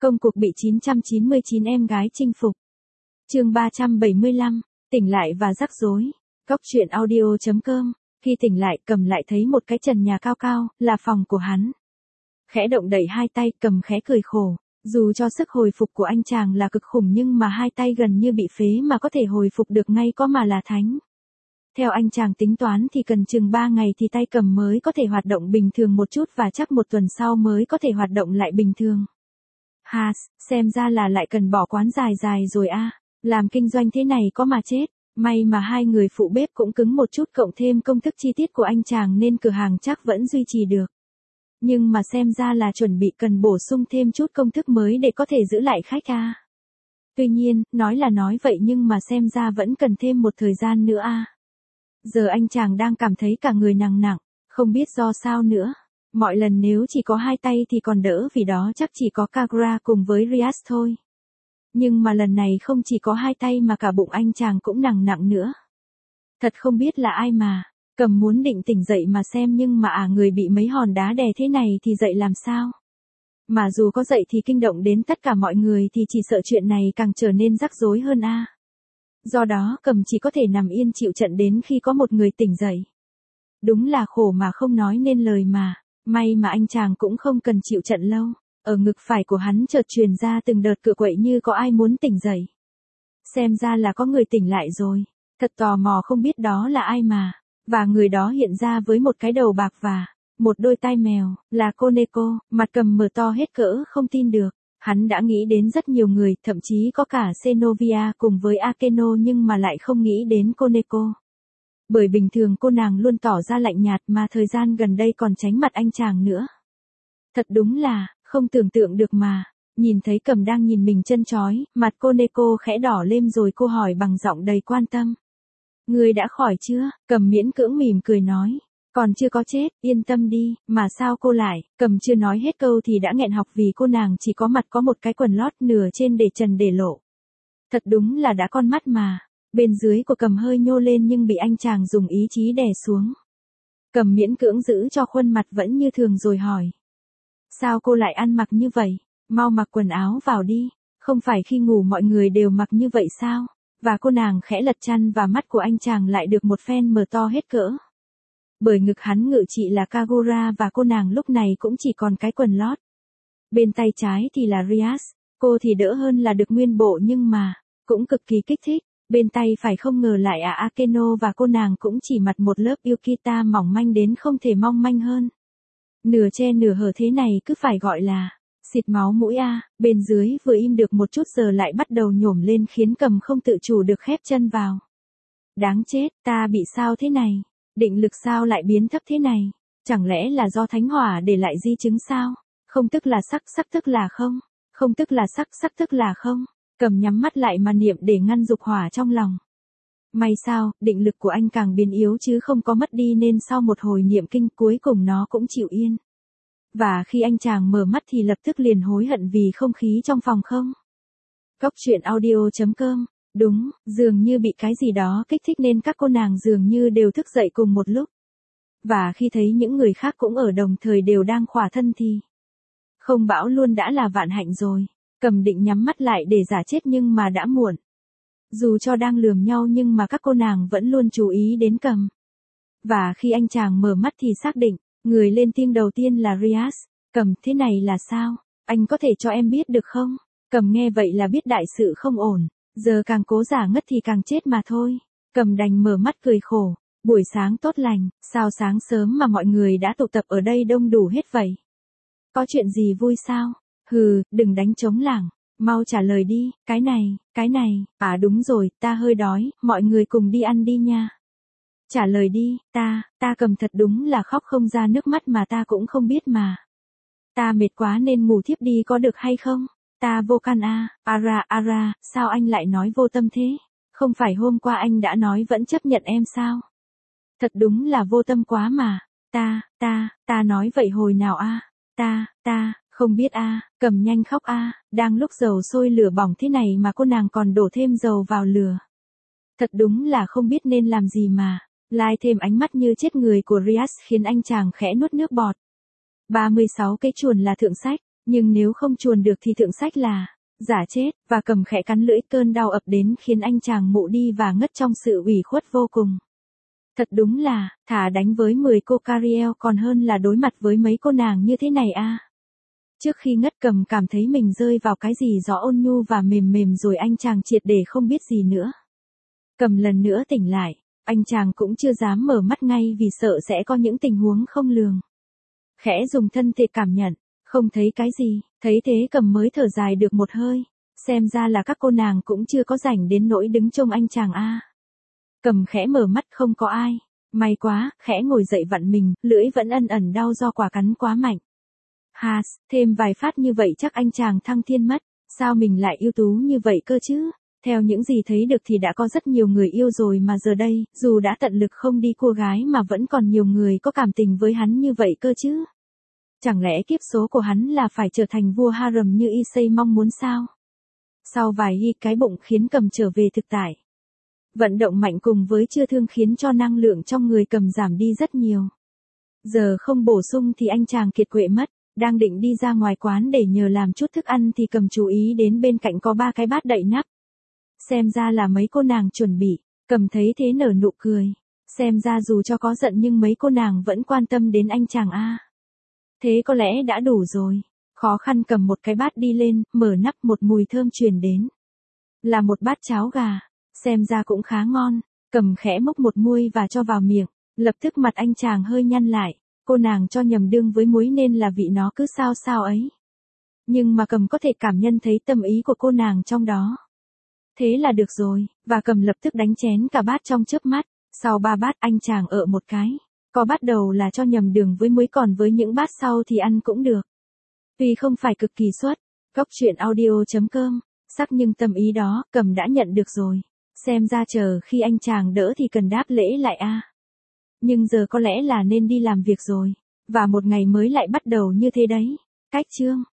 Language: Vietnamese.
Công cuộc bị 999 em gái chinh phục. Chương 375, tỉnh lại và rắc rối. Cóc truyện audio.com. Khi tỉnh lại, Cầm lại thấy một cái trần nhà cao cao, là phòng của hắn. Khẽ động đẩy hai tay, Cầm khẽ cười khổ. Dù cho sức hồi phục của anh chàng là cực khủng nhưng mà hai tay gần như bị phế mà có thể hồi phục được ngay có mà là thánh. Theo anh chàng tính toán thì cần chừng 3 ngày thì tay Cầm mới có thể hoạt động bình thường một chút và chắc 1 tuần sau mới có thể hoạt động lại bình thường. Xem ra là lại cần bỏ quán dài dài rồi a. Làm kinh doanh thế này có mà chết. May mà hai người phụ bếp cũng cứng một chút cộng thêm công thức chi tiết của anh chàng nên cửa hàng chắc vẫn duy trì được. Nhưng mà xem ra là chuẩn bị cần bổ sung thêm chút công thức mới để có thể giữ lại khách a. Tuy nhiên, nói là nói vậy nhưng mà xem ra vẫn cần thêm một thời gian nữa a. Giờ anh chàng đang cảm thấy cả người nặng nặng, không biết do sao nữa. Mọi lần nếu chỉ có hai tay thì còn đỡ vì đó chắc chỉ có Kagura cùng với Rias thôi. Nhưng mà lần này không chỉ có hai tay mà cả bụng anh chàng cũng nặng nữa. Thật không biết là ai mà. Cầm muốn định tỉnh dậy mà xem nhưng mà người bị mấy hòn đá đè thế này thì dậy làm sao? Mà dù có dậy thì kinh động đến tất cả mọi người thì chỉ sợ chuyện này càng trở nên rắc rối hơn a. Do đó Cầm chỉ có thể nằm yên chịu trận đến khi có một người tỉnh dậy. Đúng là khổ mà không nói nên lời mà. May mà anh chàng cũng không cần chịu trận lâu. Ở ngực phải của hắn chợt truyền ra từng đợt cựa quậy như có ai muốn tỉnh dậy. Xem ra là có người tỉnh lại rồi. Thật tò mò không biết đó là ai mà. Và người đó hiện ra với một cái đầu bạc và một đôi tai mèo, là Koneko, mặt Cầm mở to hết cỡ không tin được. Hắn đã nghĩ đến rất nhiều người, thậm chí có cả Xenovia cùng với Akeno nhưng mà lại không nghĩ đến Koneko. Bởi bình thường cô nàng luôn tỏ ra lạnh nhạt mà thời gian gần đây còn tránh mặt anh chàng nữa. Thật đúng là, không tưởng tượng được mà. Nhìn thấy Cầm đang nhìn mình chân chói, mặt Koneko khẽ đỏ lên rồi cô hỏi bằng giọng đầy quan tâm. Người đã khỏi chưa? Cầm miễn cưỡng mỉm cười nói. Còn chưa có chết, yên tâm đi, mà sao cô lại? Cầm chưa nói hết câu thì đã nghẹn họng vì cô nàng chỉ có mặt có một cái quần lót nửa trên để trần để lộ. Thật đúng là đã con mắt mà. Bên dưới của Cầm hơi nhô lên nhưng bị anh chàng dùng ý chí đè xuống. Cầm miễn cưỡng giữ cho khuôn mặt vẫn như thường rồi hỏi. Sao cô lại ăn mặc như vậy? Mau mặc quần áo vào đi. Không phải khi ngủ mọi người đều mặc như vậy sao? Và cô nàng khẽ lật chăn và mắt của anh chàng lại được một phen mở to hết cỡ. Bởi ngực hắn ngự trị là Kagura và cô nàng lúc này cũng chỉ còn cái quần lót. Bên tay trái thì là Rias, cô thì đỡ hơn là được nguyên bộ nhưng mà, cũng cực kỳ kích thích. Bên tay phải không ngờ lại Akeno và cô nàng cũng chỉ mặc một lớp yukita mỏng manh đến không thể mong manh hơn. Nửa che nửa hở thế này cứ phải gọi là xịt máu mũi a. Bên dưới vừa im được một chút giờ lại bắt đầu nhổm lên khiến Cầm không tự chủ được khép chân vào. Đáng chết, ta bị sao thế này? Định lực sao lại biến thấp thế này? Chẳng lẽ là do thánh hỏa để lại di chứng sao? Không tức là sắc tức là không. Không tức là sắc tức là không. Cầm nhắm mắt lại mà niệm để ngăn dục hỏa trong lòng. May sao, định lực của anh càng biến yếu chứ không có mất đi nên sau một hồi niệm kinh cuối cùng nó cũng chịu yên. Và khi anh chàng mở mắt thì lập tức liền hối hận vì không khí trong phòng không. Cóc truyện audio.com. Đúng, dường như bị cái gì đó kích thích nên các cô nàng dường như đều thức dậy cùng một lúc. Và khi thấy những người khác cũng ở đồng thời đều đang khỏa thân thì không bão luôn đã là vạn hạnh rồi. Cầm định nhắm mắt lại để giả chết nhưng mà đã muộn. Dù cho đang lườm nhau nhưng mà các cô nàng vẫn luôn chú ý đến Cầm. Và khi anh chàng mở mắt thì xác định, người lên tiếng đầu tiên là Rias. Cầm, thế này là sao? Anh có thể cho em biết được không? Cầm nghe vậy là biết đại sự không ổn. Giờ càng cố giả ngất thì càng chết mà thôi. Cầm đành mở mắt cười khổ. Buổi sáng tốt lành, sao sáng sớm mà mọi người đã tụ tập ở đây đông đủ hết vậy? Có chuyện gì vui sao? Hừ, đừng đánh trống lảng. Mau trả lời đi, cái này, đúng rồi, ta hơi đói, mọi người cùng đi ăn đi nha. Trả lời đi, ta Cầm thật đúng là khóc không ra nước mắt mà ta cũng không biết mà. Ta mệt quá nên ngủ thiếp đi có được hay không? Ta vô can Ara, sao anh lại nói vô tâm thế? Không phải hôm qua anh đã nói vẫn chấp nhận em sao? Thật đúng là vô tâm quá mà. Ta nói vậy hồi nào ta, không biết Cầm nhanh khóc đang lúc dầu sôi lửa bỏng thế này mà cô nàng còn đổ thêm dầu vào lửa. Thật đúng là không biết nên làm gì mà. Lai thêm ánh mắt như chết người của Rias khiến anh chàng khẽ nuốt nước bọt. 36 cái chuồn là thượng sách, Nhưng nếu không chuồn được thì thượng sách là giả chết, và Cầm khẽ cắn lưỡi, cơn đau ập đến khiến anh chàng mụ đi và ngất trong sự ủy khuất vô cùng. Thật đúng là, thà đánh với 10 cô Cariel còn hơn là đối mặt với mấy cô nàng như thế này a. Trước khi ngất, Cầm cảm thấy mình rơi vào cái gì gió ôn nhu và mềm mềm rồi anh chàng triệt để không biết gì nữa. Cầm lần nữa tỉnh lại, anh chàng cũng chưa dám mở mắt ngay vì sợ sẽ có những tình huống không lường. Khẽ dùng thân thể cảm nhận, không thấy cái gì, thấy thế Cầm mới thở dài được một hơi. Xem ra là các cô nàng cũng chưa có rảnh đến nỗi đứng trông anh chàng a. Cầm khẽ mở mắt, không có ai. May quá, khẽ ngồi dậy vặn mình, lưỡi vẫn ẩn ẩn đau do quả cắn quá mạnh. Hạt, thêm vài phát như vậy chắc anh chàng thăng thiên mất. Sao mình lại ưu tú như vậy cơ chứ? Theo những gì thấy được thì đã có rất nhiều người yêu rồi mà giờ đây, dù đã tận lực không đi cua gái mà vẫn còn nhiều người có cảm tình với hắn như vậy cơ chứ. Chẳng lẽ kiếp số của hắn là phải trở thành vua harem như Issei mong muốn sao? Sau vài hít cái bụng khiến Cầm trở về thực tại. Vận động mạnh cùng với chữa thương khiến cho năng lượng trong người Cầm giảm đi rất nhiều. Giờ không bổ sung thì anh chàng kiệt quệ mất, đang định đi ra ngoài quán để nhờ làm chút thức ăn thì Cầm chú ý đến bên cạnh có 3 cái bát đậy nắp. Xem ra là mấy cô nàng chuẩn bị, Cầm thấy thế nở nụ cười. Xem ra dù cho có giận nhưng mấy cô nàng vẫn quan tâm đến anh chàng a. Thế có lẽ đã đủ rồi. Khó khăn cầm một cái bát đi lên, mở nắp, một mùi thơm truyền đến. Là một bát cháo gà, xem ra cũng khá ngon. Cầm khẽ múc một muôi và cho vào miệng, lập tức mặt anh chàng hơi nhăn lại. Cô nàng cho nhầm đương với muối nên là vị nó cứ sao sao ấy. Nhưng mà Cầm có thể cảm nhận thấy tâm ý của cô nàng trong đó. Thế là được rồi, và Cầm lập tức đánh chén cả bát trong chớp mắt. Sau 3 bát anh chàng ợ một cái. Có bát đầu là cho nhầm đường với muối, còn với những bát sau thì ăn cũng được. Tuy không phải cực kỳ xuất, góc truyện audio.com, sắc nhưng tâm ý đó, Cầm đã nhận được rồi. Xem ra chờ khi anh chàng đỡ thì cần đáp lễ lại a. Nhưng giờ có lẽ là nên đi làm việc rồi. Và một ngày mới lại bắt đầu như thế đấy. Cách chương